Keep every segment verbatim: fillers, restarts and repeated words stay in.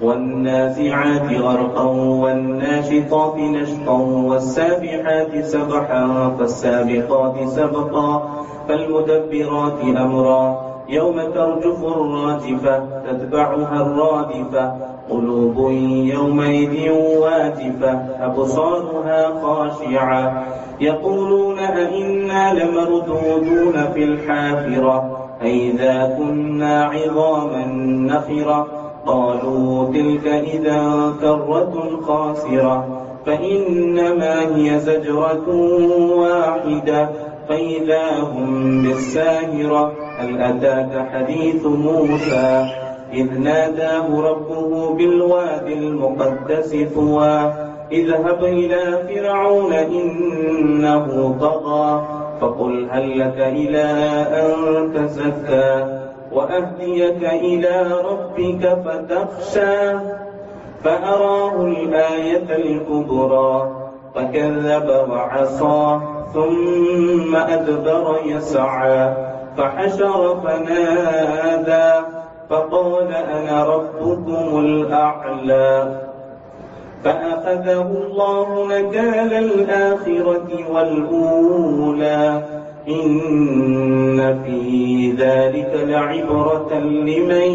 والنازعات غرقا والناشطات نشطا والسابحات سبحا فالسابقات سبقا فالمدبرات أمرا يوم ترجف الراجفة تتبعها الرادفة قلوب يومئذ واجفة أبصارها خاشعة يقولون أئنا لمردودون في الحافرة أئذا كنا عظاما نخرة قالوا تلك إذا كرة خاسرة فإنما هي زجرة واحدة فإذا هم بالساهرة هل أتاك حديث موسى إذ ناداه ربه بالوادي المقدس طوى اذهب إلى فرعون إنه طغى فقل هل لك إلى أن تزكى وأهديك إلى ربك فتخشى فأراه الآية الكبرى فكذب وعصى ثم أدبر يسعى فحشر فنادى فقال أنا ربكم الأعلى فأخذه الله نكال الآخرة والأولى إن في ذلك لعبرة لمن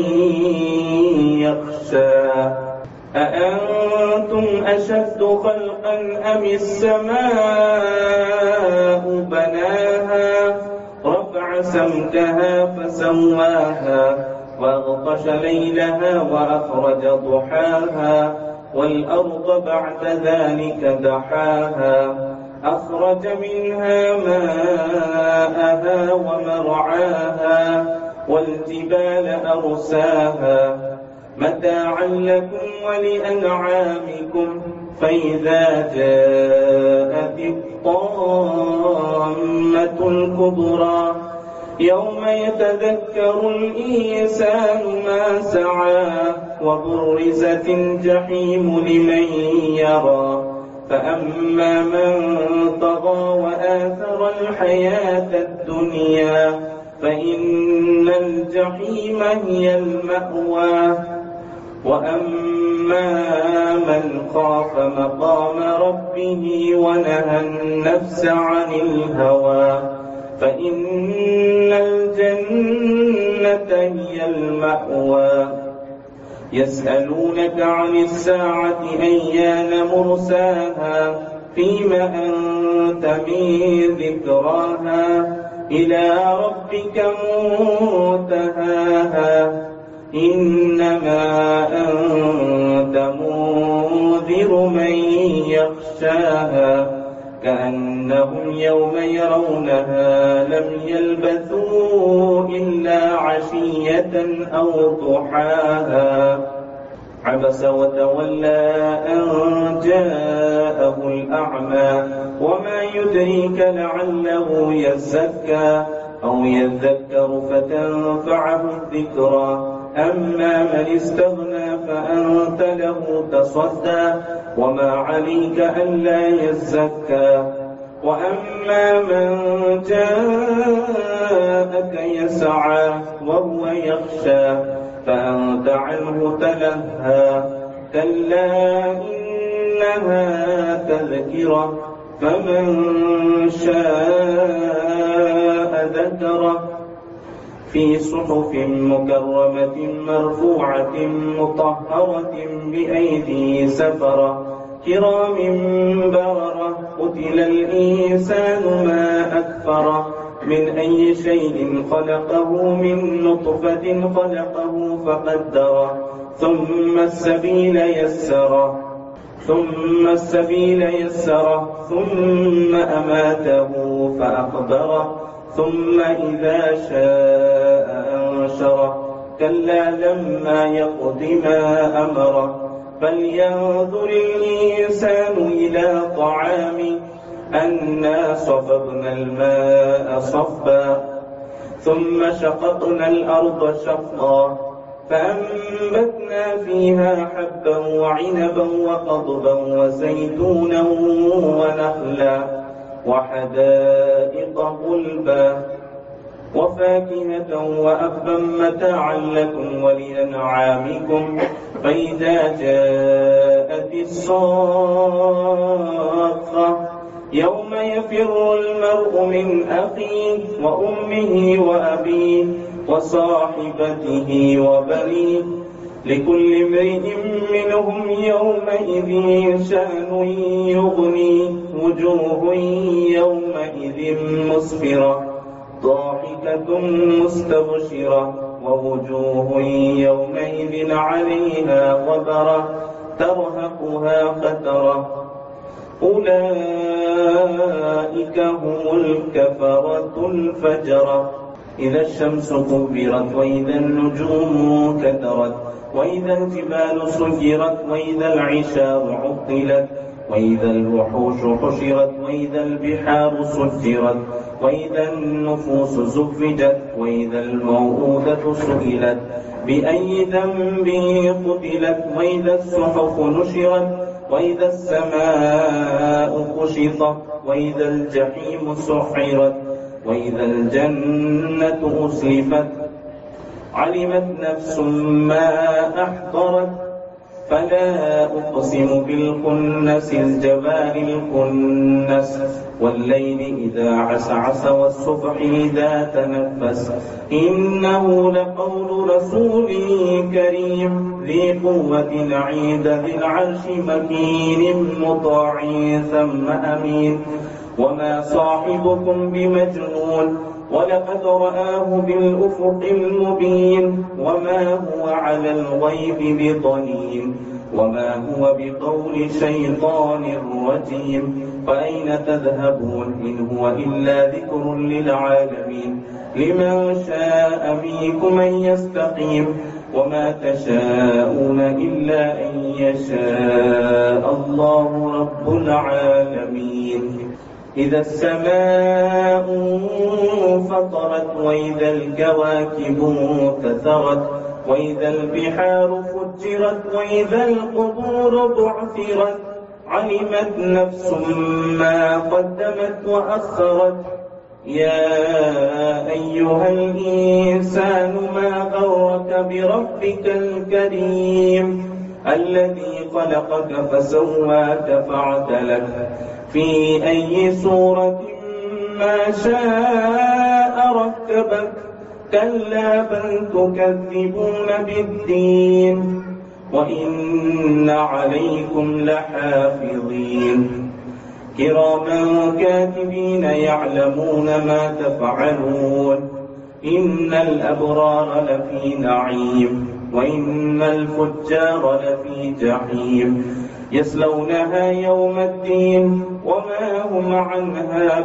يخشى أأنتم أشد خلقا أم السماء بناها رفع سمكها فسواها وأغطش ليلها وأخرج ضحاها والأرض بعد ذلك دحاها أخرج منها ماءها ومرعاها والجبال أرساها متاعا لكم ولأنعامكم فإذا جاءت الطامة الكبرى يوم يتذكر الإنسان ما سعى وبرزت الجحيم لمن يرى فأما من طغى وآثر الحياة الدنيا فإن الجحيم هي المأوى وأما من خاف مقام ربه ونهى النفس عن الهوى فإن الجنة هي المأوى يسألونك عن الساعة أيان مرساها فيما أنت من ذكراها إلى ربك منتهاها إنما أنت منذر من يخشاها كأنهم يوم يرونها لم يلبثوا إلا عشية أو ضحاها عبس وتولى أن جاءه الأعمى وما يدريك لعله يزكى أو يذكر فتنفعه الذكرى أما من استغنى فأنت له تصدى وما عليك ألا يزكى وأما من جاءك يسعى وهو يخشى فأنت عنه تلهى كلا إنها تذكرة فمن شاء ذكره في صحف مكرمة مرفوعة مطهرة بأيدي سفرة كرام بررة قتل الإنسان ما أكفره من أي شيء خلقه من نطفة خلقه فقدره ثم السبيل يسره ثم السبيل يسره ثم أماته فأقبره ثم إذا شاء أنشره كلا لما يقض ما أمره فلينظر الإنسان إلى طعامه أنا صببنا الماء صبا ثم شققنا الأرض شقا فأنبتنا فيها حبا وعنبا وقضبا وزيتونا ونخلا وحدائق غلبا وفاكهة وأبا متاعا لكم ولأنعامكم. فإذا جاءت الصاخة يوم يفر المرء من أخيه وأمه وأبيه وصاحبته وبنيه لكل امرئ منهم يومئذ شأن يغنيه. وجوه يومئذ مسفرة ضاحكة مستبشرة ووجوه يومئذ عليها غبرة ترهقها فترة. أولئك هم الكفرة الفجرة. إذا الشمس كبرت وإذا النجوم كدرت وإذا الجبال سجرت وإذا العشار عطلت وإذا الوحوش حشرت وإذا البحار سجرت وإذا النفوس زوجت وإذا الموءودة سئلت بأي ذنب قتلت وإذا الصحف نشرت وإذا السماء كشطت وإذا الجحيم سعرت وإذا الجنة أزلفت علمت نفس ما أحضرت. فلا أقسم بالخنس الجبال الكنس والليل إذا عسعس والصبح إذا تنفس إنه لقول رسول كريم ذي قوة عند ذي العرش مكين مطاع ثم أمين. وما صاحبكم بمجنون ولقد رآه بالأفق المبين وما هو على الغيب بضنين وما هو بقول شيطان رجيم. فأين تذهبون إن هو إلا ذكر للعالمين لمن شاء منكم أن يستقيم وما تشاءون إلا أن يشاء الله رب العالمين. إذا السماء فطرت وإذا الكواكب انتثرت وإذا البحار فجرت وإذا القبور بعثرت علمت نفس ما قدمت وأخرت. يا أيها الإنسان ما غرك بربك الكريم الذي خلقك فسواك فعدلك في أي صورة ما شاء ركبك. كلا بل تكذبون بالدين وإن عليكم لحافظين كراما كاتبين يعلمون ما تفعلون. إن الأبرار لفي نعيم وإن الفجار لفي جحيم يصلونها يوم الدين وما هم عنها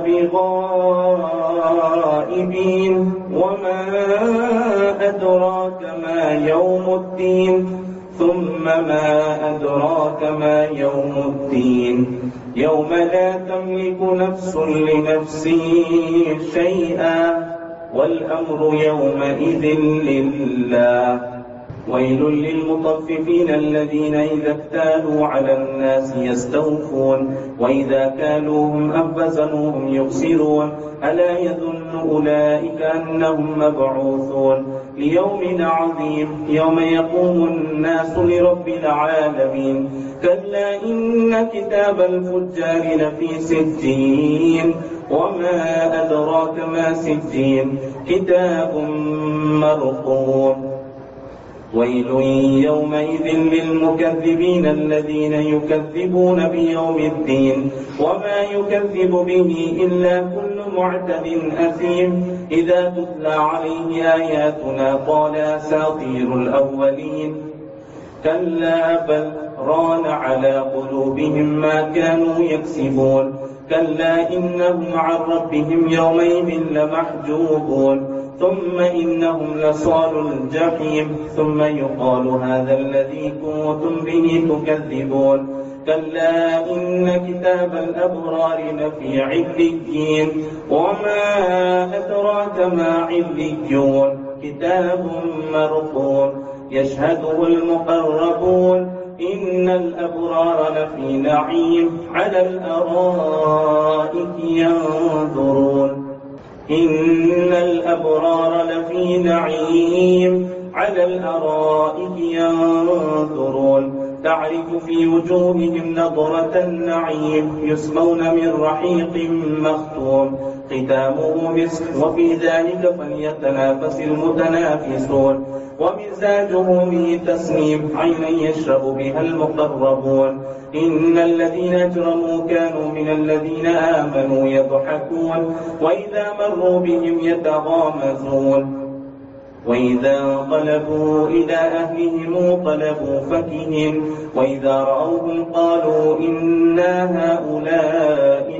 بغائبين. وما أدراك ما يوم الدين ثم ما أدراك ما يوم الدين يوم لا تملك نفس لنفس شيئا والأمر يومئذ لله. ويل للمطففين الذين إذا اكتالوا على الناس يستوفون وإذا كالوهم أو وزنوهم يخسرون. ألا يظن أولئك أنهم مبعوثون ليوم عظيم يوم يقوم الناس لرب العالمين. كلا إن كتاب الفجار لفي سجين وما أدراك ما سجين كتاب مرقوم. ويل يومئذ للمكذبين الذين يكذبون بيوم الدين وما يكذب به إلا كل معتد أثيم. إذا تتلى عليه آياتنا قال أساطير الأولين. كلا بل ران على قلوبهم ما كانوا يكسبون. كلا إنهم عن ربهم يومئذ لمحجوبون ثم إنهم لصالوا الجحيم ثم يقال هذا الذي كنتم به تكذبون. كلا إن كتاب الأبرار لفي عليين وما أدراك ما عليون كتاب مرقوم يشهده المقربون. إن الأبرار لفي نعيم على الأرائك ينظرون. إن الأبرار لفي نعيم على الأرائك ينظرون تعرف في وجوههم نضرة النعيم يسقون من رحيق مختوم ختامه مسك وفي ذلك فليتنافس المتنافسون ومزاجه من تسنيم عينا يشرب بها المقربون إن الذين أجرموا كانوا من الذين آمنوا يضحكون وإذا مروا بهم يتغامزون وإذا انقلبوا إلى أهلهم انقلبوا فكهين وإذا رأوهم قالوا إنا هؤلاء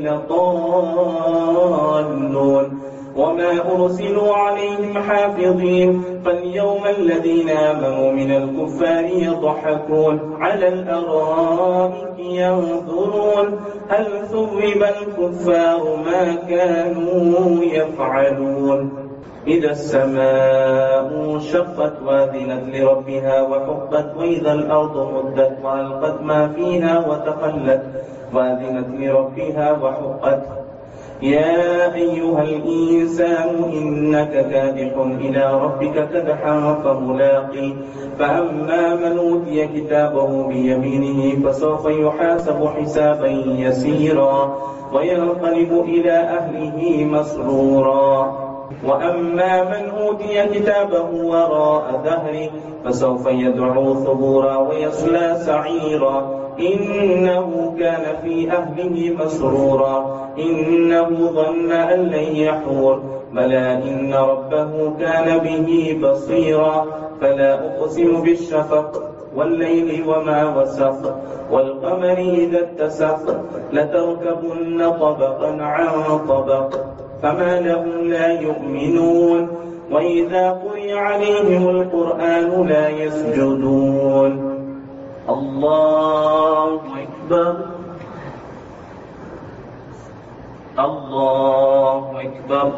لضالون وما أرسلوا عليهم حافظين فاليوم الذين آمنوا من الكفار يضحكون على الأرائك ينظرون هل ثوب الكفار ما كانوا يفعلون إذا السماء انشقت وأذنت لربها وحقت وإذا الأرض مدت وألقت ما فيها وتخلت وأذنت لربها وحقت يا أيها الإنسان إنك كادح إلى ربك كدحا فملاقيه فأما من أوتي كتابه بيمينه فسوف يحاسب حسابا يسيرا وينقلب إلى أهله مسرورا وأما من أوتي كتابه وراء ظهره فسوف يدعو ثبورا ويصلى سعيرا إنه كان في أهله مسرورا إنه ظن أن لن يحور بلى إن ربه كان به بصيرا فلا أقسم بالشفق والليل وما وسق والقمر إذا اتسق لتركبن طبقا عن طبق فما لهم لا يؤمنون وإذا قرئ عليهم القرآن لا يسجدون الله أكبر الله أكبر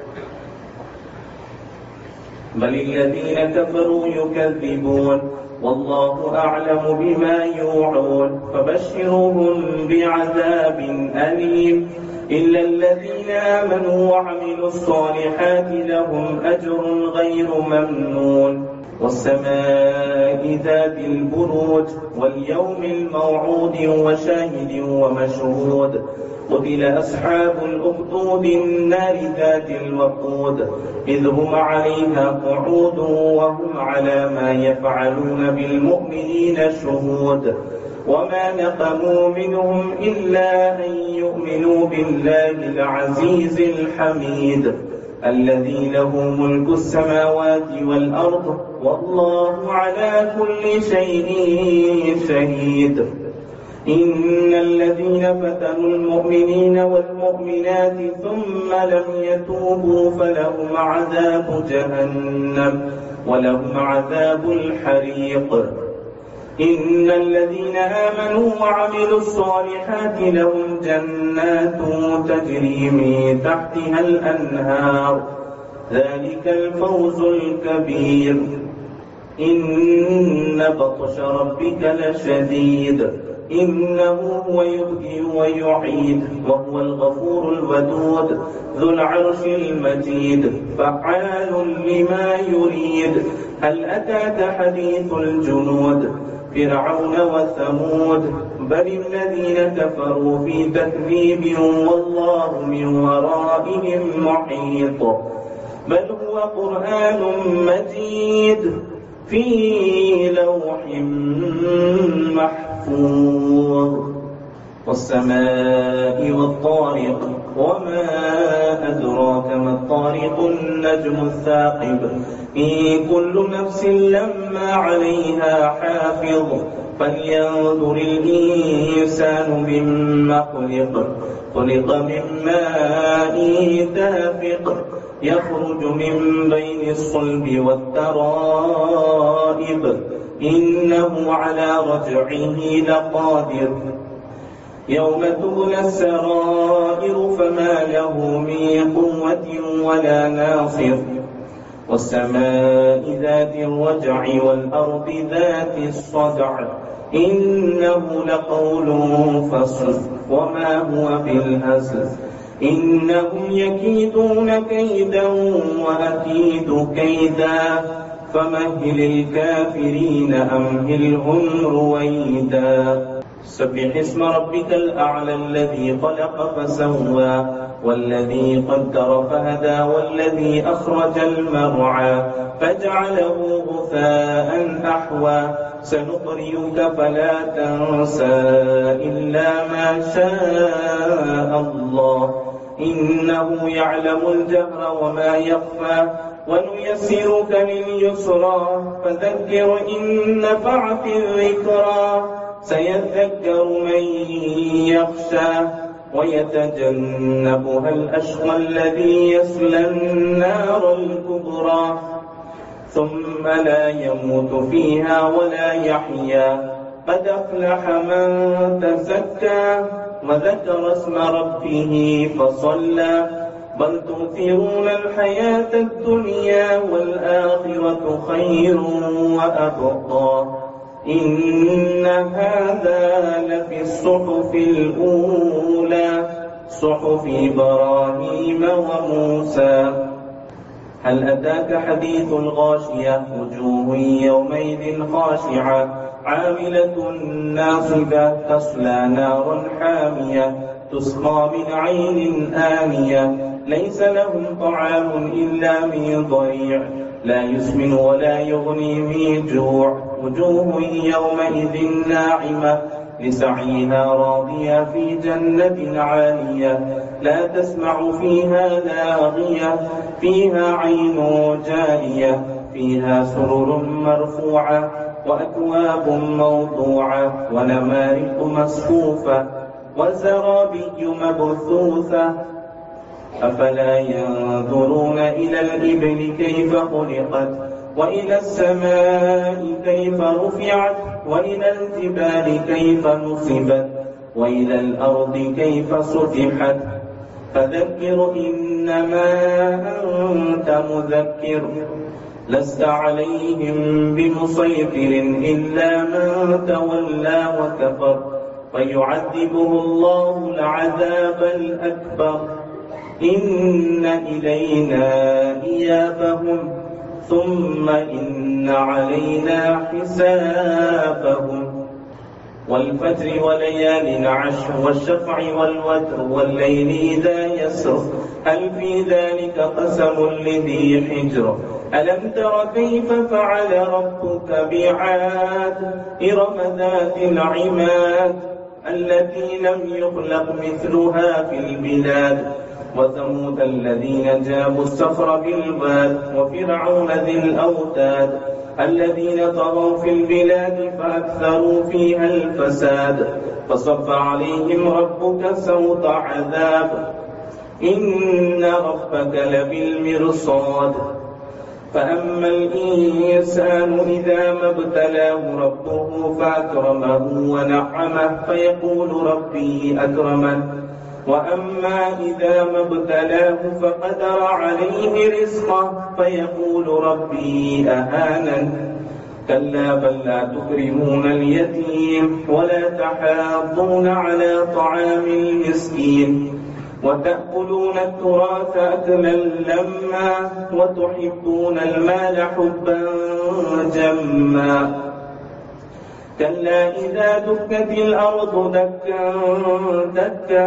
بل الذين كفروا يكذبون والله أعلم بما يوعون فبشرهم بعذاب أليم إلا الذين آمنوا وعملوا الصالحات لهم أجر غير ممنون والسماء ذات البروج واليوم الموعود وشاهد ومشهود قتل أصحاب الأخدود النار ذات الوقود إذ هم عليها قعود وهم على ما يفعلون بالمؤمنين شهود وما نقموا منهم إلا أن يؤمنوا بالله العزيز الحميد الذي له ملك السماوات والأرض والله على كل شيء شهيد إن الذين فتنوا المؤمنين والمؤمنات ثم لم يتوبوا فلهم عذاب جهنم ولهم عذاب الحريق إن الذين آمنوا وعملوا الصالحات لهم جنات تجري من تحتها الأنهار ذلك الفوز الكبير إن بطش ربك لشديد إنه هو يبدئ ويعيد وهو الغفور الودود ذو العرش المجيد فعال لما يريد هل أتاك حديث الجنود فرعون وثمود بل الذين كفروا في تكذيب والله من ورائهم محيط بل هو قرآن مجيد في لوح محفوظ والسماء والطارق وما أدراك ما الطارق النجم الثاقب إن كل نفس لما عليها حافظ فلينظر الإنسان مما خلق خلق من ماء دافق يخرج من بين الصلب والترائب إنه على رجعه لقادر يوم تبلى السرائر فما له من قوة ولا ناصر والسماء ذات الرجع والأرض ذات الصدع إنه لقول فصل وما هو بالهزل إنهم يكيدون كيدا وأكيد كيدا فمهل الكافرين أمهلهم رويدا سبح اسم ربك الأعلى الذي خلق فسوى والذي قدر فهدى والذي أخرج المرعى فجعله غثاء أحوى سنقرئك فلا تنسى إلا ما شاء الله إنه يعلم الجهر وما يخفى ونيسرك لليسرى فذكر إن نفعت الذكرى سيذكر من يخشى ويتجنبها الأشقى الذي يصلى النار الكبرى ثم لا يموت فيها ولا يحيا قد أفلح من تزكى وذكر اسم ربه فصلى بل تؤثرون الحياة الدنيا والآخرة خير وأبقى إن هذا لفي الصحف الأولى صحف إبراهيم وموسى هل أتاك حديث الغاشية وجوه يومئذ خاشعة عاملة ناصبة تصلى نارا حامية تسقى من عين آنية ليس لهم طعام إلا من ضريع لا يسمن ولا يغني من جوع وجوه يومئذ ناعمة لسعيها راضية في جنة عالية لا تسمع فيها لاغية فيها عين جارية فيها سرر مرفوعة وأكواب موضوعة ونمارق مصفوفة وزرابي مبثوثة أفلا ينظرون إلى الإبل كيف خلقت وإلى السماء كيف رفعت وإلى الجبال كيف نصبت وإلى الأرض كيف سطحت فذكر إنما أنت مذكر لست عليهم بمسيطر إلا من تولى وكفر فيعذبه الله العذاب الأكبر إن إلينا إيابهم ثم إن علينا حسابهم والفجر وليال عشر والشفع والوتر والليل إذا يسر هل في ذلك قسم لذي حجر ألم تر كيف فعل ربك بعاد إرم ذات العماد التي لم يخلق مثلها في البلاد وثمود الذين جابوا الصخر بالواد وفرعون ذي الأوتاد الذين طغوا في البلاد فأكثروا فيها الفساد فصب عليهم ربك سوط عذاب إن ربك لبالمرصاد فأما الإنسان إذا ما ابتلاه ربه فأكرمه ونعمه فيقول ربي أكرمن وأما إذا ما ابتلاه فقدر عليه رزقه فيقول ربي أهانن كلا بل لا تكرمون اليتيم ولا تحاضون على طعام المسكين وتأكلون التراث أكلا لما وتحبون المال حبا جما كلا إذا دكت الأرض دكا دكا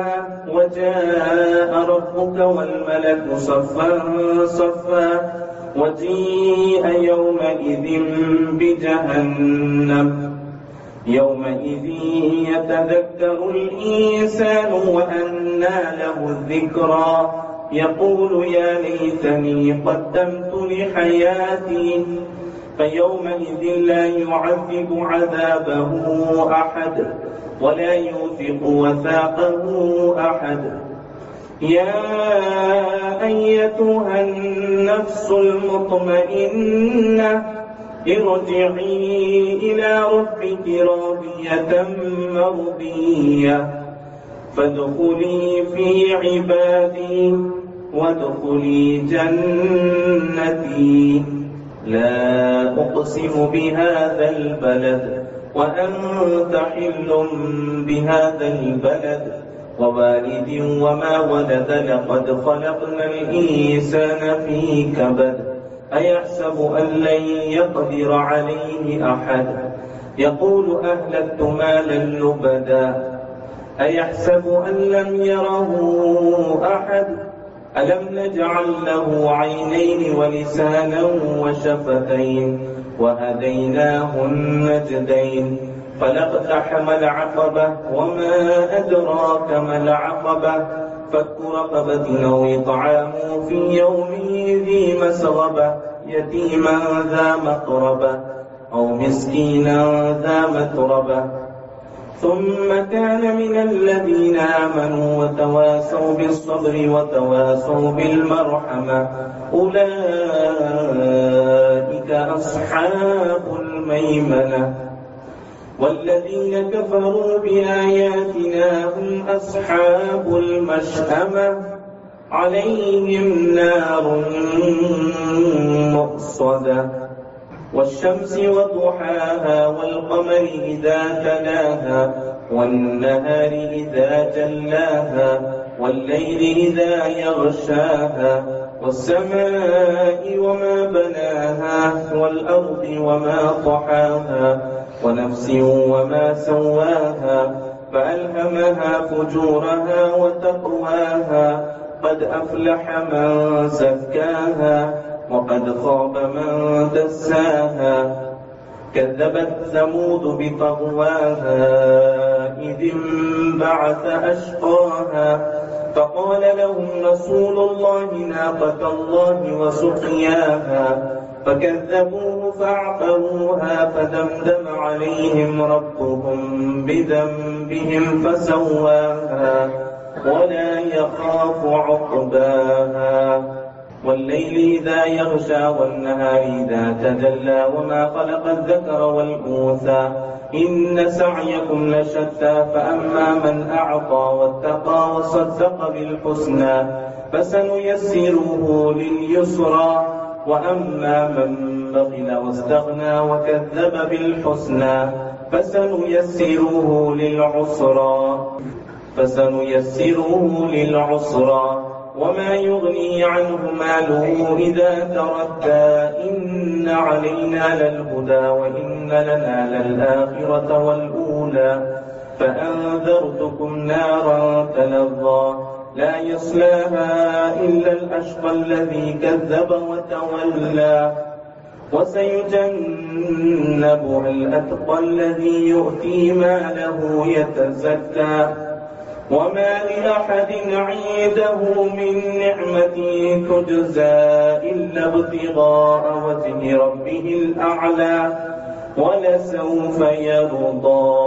وجاء ربك والملك صفا صفا وجيء يومئذ بجهنم يومئذ يتذكر الإنسان وأنى له الذكرى يقول يا ليتني قدمت لحياتي فيومئذ لا يعذب عذابه أحد ولا يوثق وثاقه أحد يا أيتها النفس المطمئنة ارجعي إلى ربك راضية مرضية فادخلي في عبادي وادخلي جنتي لا أقسم بهذا البلد وأنت حل بهذا البلد ووالد وما ولد لقد خلقنا الإنسان في كبد أيحسب أن لن يقدر عليه أحد يقول أهلكت مالا لبدا أيحسب أن لم يره أحد ألم نجعل له عينين ولسانا وشفتين وهديناه النجدين فلاقتحم العقبة وما أدراك ما العقبة فك رقبة أو إطعام في يوم ذي مسغبة يتيما ذا مقربة أو مسكينا ذا متربة ثم كان من الذين آمنوا وتواسوا بالصبر وتواسوا بالمرحمة أولئك أصحاب الميمنة والذين كفروا بآياتنا هم أصحاب المشأمة عليهم نار مؤصدة والشمس وضحاها والقمر إذا تلاها والنهار إذا جلاها والليل إذا يغشاها والسماء وما بناها والأرض وما طحاها ونفس وما سواها فألهمها فجورها وتقواها قد أفلح من زكاها وقد خاب من دساها كذبت ثمود بطغواها إذ انبعث أشقاها فقال لهم رسول الله ناقة الله وسقياها فكذبوه فعقروها فدمدم عليهم ربهم بذنبهم فسواها ولا يخاف عقباها والليل إذا يغشى والنهار إذا تجلى وما خلق الذكر والأنثى إن سعيكم لشتى فأما من أعطى واتقى وصدق بالحسنى فسنيسره لليسرى وأما من بخل واستغنى وكذب بالحسنى فسنيسره للعسرى فسنيسره للعسرى وما يغني عنه ماله إذا تردى إن علينا للهدى وإن لنا للآخرة والأولى فأنذرتكم نارا تلظى لا يصلاها إلا الأشقى الذي كذب وتولى وسيجنبها الأتقى الذي يؤتي ماله يتزكى وما لأحد عنده من نعمة تجزى إلا ابتغاء وجه ربه الأعلى ولسوف يرضى.